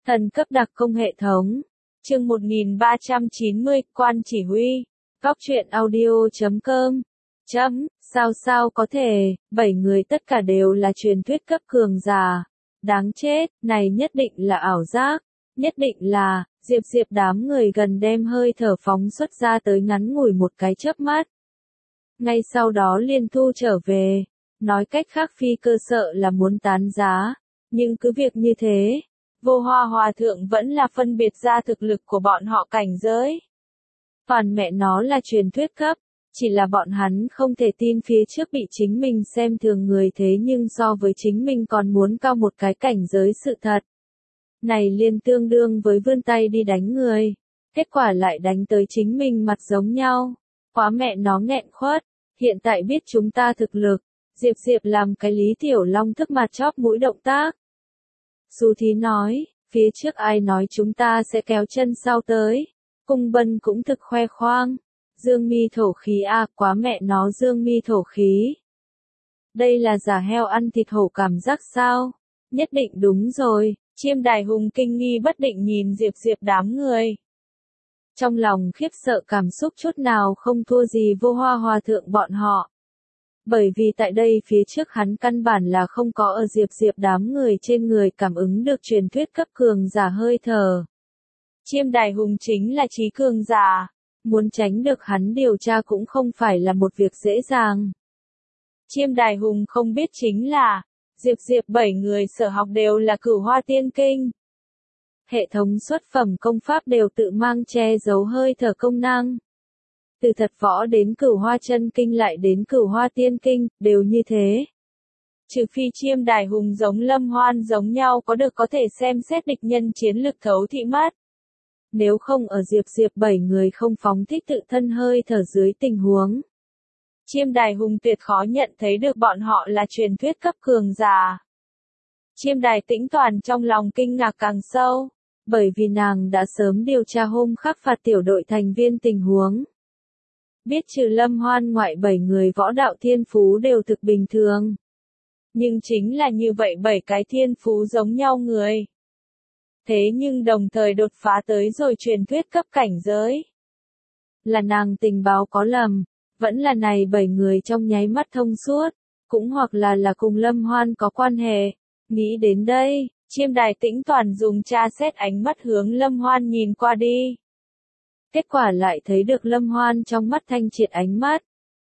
Thần cấp đặc công hệ thống. Chương 1390, Quan chỉ huy. Góc truyện audio.com. Sao có thể, 7 người tất cả đều là truyền thuyết cấp cường giả. Đáng chết, này nhất định là ảo giác. Nhất định là, Diệp đám người gần đem hơi thở phóng xuất ra tới ngắn ngủi một cái chớp mắt. Ngay sau đó liên thu trở về. Nói cách khác phi cơ sợ là muốn tán giá. Nhưng cứ việc như thế, Vô Hoa Hòa Thượng vẫn là phân biệt ra thực lực của bọn họ cảnh giới. Phản mẹ nó là truyền thuyết cấp, chỉ là bọn hắn không thể tin phía trước bị chính mình xem thường người thế nhưng so với chính mình còn muốn cao một cái cảnh giới sự thật. Này liền tương đương với vươn tay đi đánh người, kết quả lại đánh tới chính mình mặt giống nhau. Quá mẹ nó nghẹn khuất, hiện tại biết chúng ta thực lực, Diệp làm cái Lý Tiểu Long thức mặt chóp mũi động tác. Dù Thí nói, phía trước ai nói chúng ta sẽ kéo chân sau tới. Cung Bân cũng thực khoe khoang. Dương mi thổ khí à, quá mẹ nó dương mi thổ khí. Đây là giả heo ăn thịt hổ cảm giác sao? Nhất định đúng rồi. Chiêm Đài Hùng kinh nghi bất định nhìn Diệp đám người. Trong lòng khiếp sợ cảm xúc chút nào không thua gì Vô Hoa Hòa Thượng bọn họ. Bởi vì tại đây phía trước hắn căn bản là không có ở Diệp đám người trên người cảm ứng được truyền thuyết cấp cường giả hơi thở. Chiêm Đài Hùng chính là trí cường giả, muốn tránh được hắn điều tra cũng không phải là một việc dễ dàng. Chiêm Đài Hùng không biết chính là, Diệp 7 người sở học đều là Cửu Hoa Tiên Kinh. Hệ thống xuất phẩm công pháp đều tự mang che giấu hơi thở công năng. Từ thật võ đến Cửu Hoa Chân Kinh lại đến Cửu Hoa Tiên Kinh, đều như thế. Trừ phi Chiêm Đài Hùng giống Lâm Hoan giống nhau có được có thể xem xét địch nhân chiến lực thấu thị mắt. Nếu không ở Diệp 7 người không phóng thích tự thân hơi thở dưới tình huống. Chiêm Đài Hùng tuyệt khó nhận thấy được bọn họ là truyền thuyết cấp cường giả. Chiêm Đài Tĩnh Toàn trong lòng kinh ngạc càng sâu, bởi vì nàng đã sớm điều tra hôm khắc phạt tiểu đội thành viên tình huống. Biết trừ Lâm Hoan ngoại 7 người võ đạo thiên phú đều thực bình thường. Nhưng chính là như vậy 7 cái thiên phú giống nhau người. Thế nhưng đồng thời đột phá tới rồi truyền thuyết cấp cảnh giới. Là nàng tình báo có lầm, vẫn là này 7 người trong nháy mắt thông suốt, cũng hoặc là cùng Lâm Hoan có quan hệ. Nghĩ đến đây, Chiêm Đài Tĩnh Toàn dùng tra xét ánh mắt hướng Lâm Hoan nhìn qua đi. Kết quả lại thấy được Lâm Hoan trong mắt thanh triệt ánh mắt.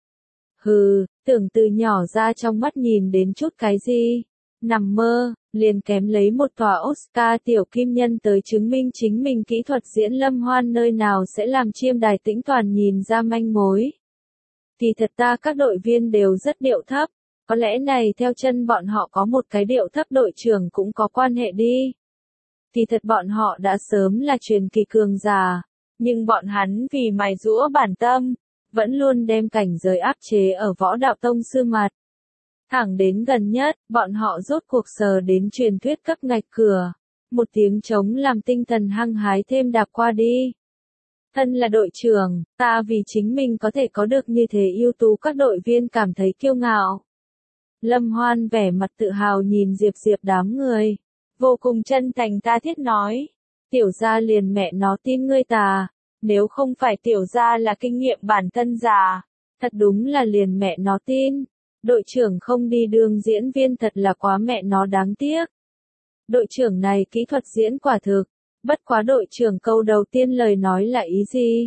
Hừ, tưởng từ nhỏ ra trong mắt nhìn đến chút cái gì. Nằm mơ, liền kém lấy một tòa Oscar tiểu kim nhân tới chứng minh chính mình kỹ thuật diễn Lâm Hoan nơi nào sẽ làm Chiêm Đài Tĩnh Toàn nhìn ra manh mối. Kỳ thật ta các đội viên đều rất điệu thấp, có lẽ này theo chân bọn họ có một cái điệu thấp đội trưởng cũng có quan hệ đi. Kỳ thật bọn họ đã sớm là truyền kỳ cường giả, nhưng bọn hắn vì mài giũa bản tâm, vẫn luôn đem cảnh giới áp chế ở võ đạo tông sư mặt. Thẳng đến gần nhất, bọn họ rốt cuộc sờ đến truyền thuyết cấp ngạch cửa. Một tiếng trống làm tinh thần hăng hái thêm đạp qua đi. Thân là đội trưởng, ta vì chính mình có thể có được như thế ưu tú các đội viên cảm thấy kiêu ngạo. Lâm Hoan vẻ mặt tự hào nhìn Diệp đám người. Vô cùng chân thành tha thiết nói. Tiểu gia liền mẹ nó tin ngươi tà. Nếu không phải tiểu gia là kinh nghiệm bản thân già. Thật đúng là liền mẹ nó tin. Đội trưởng không đi đường diễn viên thật là quá mẹ nó đáng tiếc. Đội trưởng này kỹ thuật diễn quả thực. Bất quá đội trưởng câu đầu tiên lời nói là ý gì?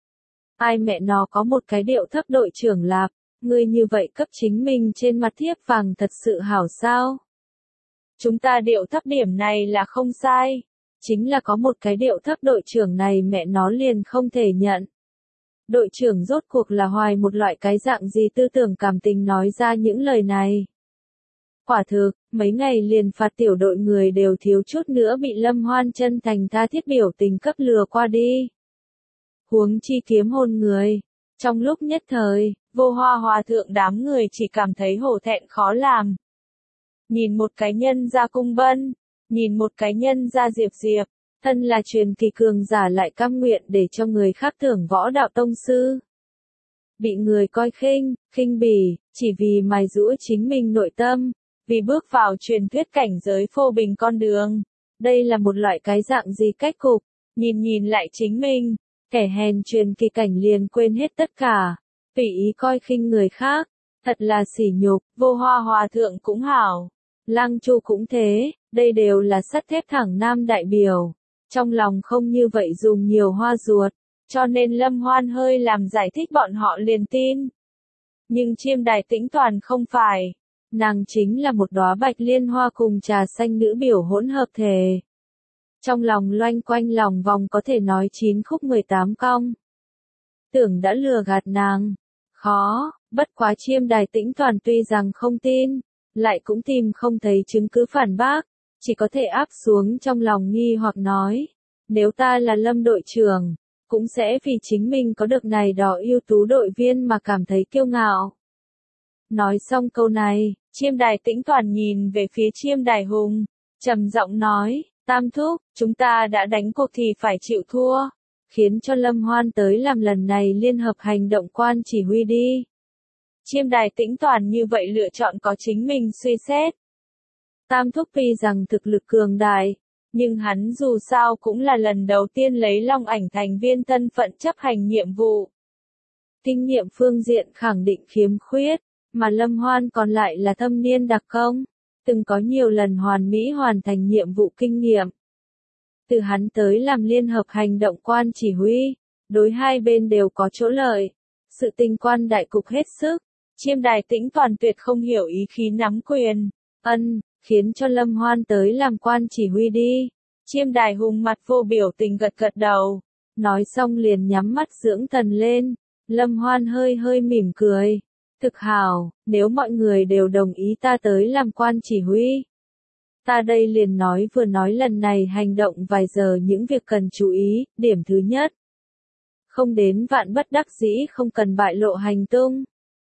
Ai mẹ nó có một cái điệu thấp đội trưởng lạp, ngươi như vậy cấp chính mình trên mặt thiếp vàng thật sự hảo sao? Chúng ta điệu thấp điểm này là không sai. Chính là có một cái điệu thấp đội trưởng này mẹ nó liền không thể nhận. Đội trưởng rốt cuộc là hoài một loại cái dạng gì tư tưởng cảm tình nói ra những lời này. Quả thực, mấy ngày liền phạt tiểu đội người đều thiếu chút nữa bị Lâm Hoan chân thành tha thiết biểu tình cấp lừa qua đi. Huống chi kiếm hồn người. Trong lúc nhất thời, Vô Hoa Hòa Thượng đám người chỉ cảm thấy hổ thẹn khó làm. Nhìn một cái nhân ra Cung Bân, nhìn một cái nhân ra Diệp, thân là truyền kỳ cường giả lại cam nguyện để cho người khác tưởng võ đạo tông sư. Bị người coi khinh bỉ, chỉ vì mài giũa chính mình nội tâm, vì bước vào truyền thuyết cảnh giới phô bình con đường, Đây là một loại cái dạng gì cách cục, nhìn lại chính mình, kẻ hèn truyền kỳ cảnh liền quên hết tất cả, tùy ý coi khinh người khác, thật là sỉ nhục, Vô Hoa Hòa thượng cũng hảo, Lăng Chu cũng thế, đây đều là sắt thép thẳng nam đại biểu, trong lòng không như vậy dùng nhiều hoa ruột, cho nên Lâm Hoan hơi làm giải thích bọn họ liền tin. Nhưng Chiêm Đài Tĩnh Toàn không phải, nàng chính là một đóa bạch liên hoa cùng trà xanh nữ biểu hỗn hợp thể. Trong lòng loanh quanh lòng vòng có thể nói 9 khúc 18 cong. Tưởng đã lừa gạt nàng, khó, bất quá Chiêm Đài Tĩnh Toàn tuy rằng không tin, lại cũng tìm không thấy chứng cứ phản bác, chỉ có thể áp xuống trong lòng nghi hoặc nói, nếu ta là Lâm đội trưởng, cũng sẽ vì chính mình có được này đó ưu tú đội viên mà cảm thấy kiêu ngạo. Nói xong câu này, Chiêm Đài Tĩnh Toàn nhìn về phía Chiêm Đài Hùng, trầm giọng nói, Tam thúc, chúng ta đã đánh cuộc thì phải chịu thua, khiến cho Lâm Hoan tới làm lần này liên hợp hành động quan chỉ huy đi. Chiêm Đài Tĩnh Toàn như vậy lựa chọn có chính mình suy xét. Tam thúc tuy rằng thực lực cường đại, nhưng hắn dù sao cũng là lần đầu tiên lấy Long Ảnh thành viên thân phận chấp hành nhiệm vụ. Kinh nghiệm phương diện khẳng định khiếm khuyết, mà Lâm Hoan còn lại là thâm niên đặc công, từng có nhiều lần hoàn mỹ hoàn thành nhiệm vụ kinh nghiệm. Từ hắn tới làm liên hợp hành động quan chỉ huy, đối hai bên đều có chỗ lợi, sự tình quan đại cục hết sức, Chiêm Đài Tĩnh Toàn tuyệt không hiểu ý khí nắm quyền, khiến cho Lâm Hoan tới làm quan chỉ huy đi. Chiêm Đài Hùng mặt vô biểu tình gật gật đầu, nói xong liền nhắm mắt dưỡng thần lên, Lâm Hoan hơi mỉm cười. Thực hảo, nếu mọi người đều đồng ý ta tới làm quan chỉ huy. Ta đây liền vừa nói lần này hành động vài giờ những việc cần chú ý, điểm thứ nhất. Không đến vạn bất đắc dĩ không cần bại lộ hành tung.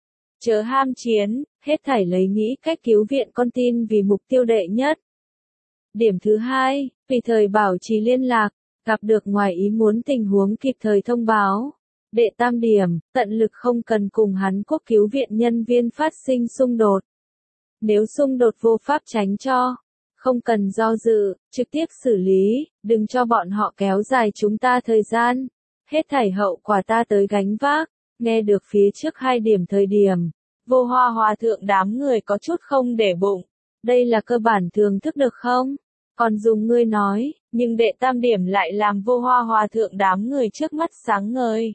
Chớ ham chiến, hết thảy lấy nghĩ cách cứu viện con tin vì mục tiêu đệ nhất. Điểm thứ hai, tùy thời bảo trì liên lạc, gặp được ngoài ý muốn tình huống kịp thời thông báo. Đệ tam điểm, tận lực không cần cùng Hán Quốc cứu viện nhân viên phát sinh xung đột. Nếu xung đột vô pháp tránh cho, không cần do dự, trực tiếp xử lý, đừng cho bọn họ kéo dài chúng ta thời gian. Hết thảy hậu quả ta tới gánh vác. Nghe được phía trước hai điểm thời điểm, Vô Hoa Hòa thượng đám người có chút không để bụng. Đây là cơ bản thường thức được không? Còn dùng ngươi nói, nhưng đệ tam điểm lại làm Vô Hoa Hòa thượng đám người trước mắt sáng ngời.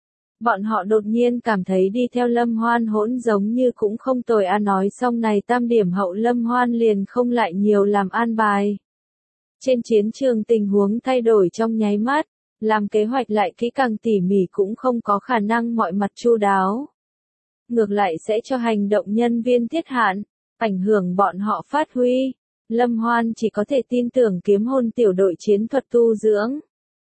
Bọn họ đột nhiên cảm thấy đi theo Lâm Hoan hỗn giống như cũng không tồi nói xong này tam điểm hậu Lâm Hoan liền không lại nhiều làm an bài. Trên chiến trường tình huống thay đổi trong nháy mắt, làm kế hoạch lại kỹ càng tỉ mỉ cũng không có khả năng mọi mặt chu đáo. Ngược lại sẽ cho hành động nhân viên thiết hạn, ảnh hưởng bọn họ phát huy. Lâm Hoan chỉ có thể tin tưởng kiếm hồn tiểu đội chiến thuật tu dưỡng,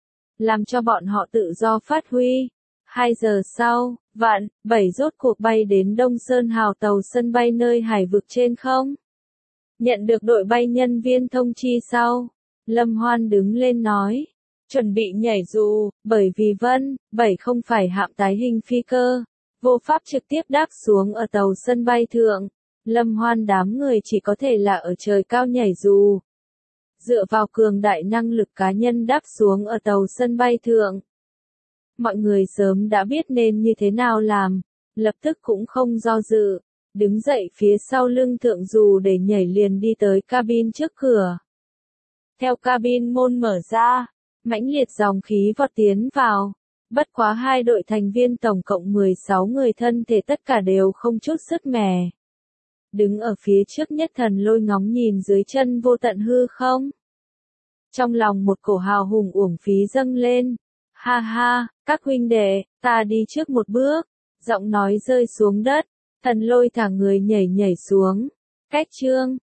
làm cho bọn họ tự do phát huy. 2 giờ sau, Vạn 7 rốt cuộc bay đến Đông Sơn Hào tàu sân bay nơi hải vực trên không. Nhận được đội bay nhân viên thông chi sau, Lâm Hoan đứng lên nói, chuẩn bị nhảy dù, bởi vì Vân 7 không phải hạm tái hình phi cơ, vô pháp trực tiếp đáp xuống ở tàu sân bay thượng. Lâm Hoan đám người chỉ có thể là ở trời cao nhảy dù. Dựa vào cường đại năng lực cá nhân đáp xuống ở tàu sân bay thượng. Mọi người sớm đã biết nên như thế nào làm, lập tức cũng không do dự, đứng dậy phía sau lưng thượng dù để nhảy liền đi tới cabin trước cửa. Theo cabin môn mở ra, mãnh liệt dòng khí vọt tiến vào, bất quá hai đội thành viên tổng cộng 16 người thân thể tất cả đều không chút sức mẻ. Đứng ở phía trước nhất Thần Lôi ngóng nhìn dưới chân vô tận hư không. Trong lòng một cổ hào hùng uổng phí dâng lên. Ha ha, các huynh đệ, ta đi trước một bước. Giọng nói rơi xuống đất, Thần Lôi thả người nhảy xuống. Cách chương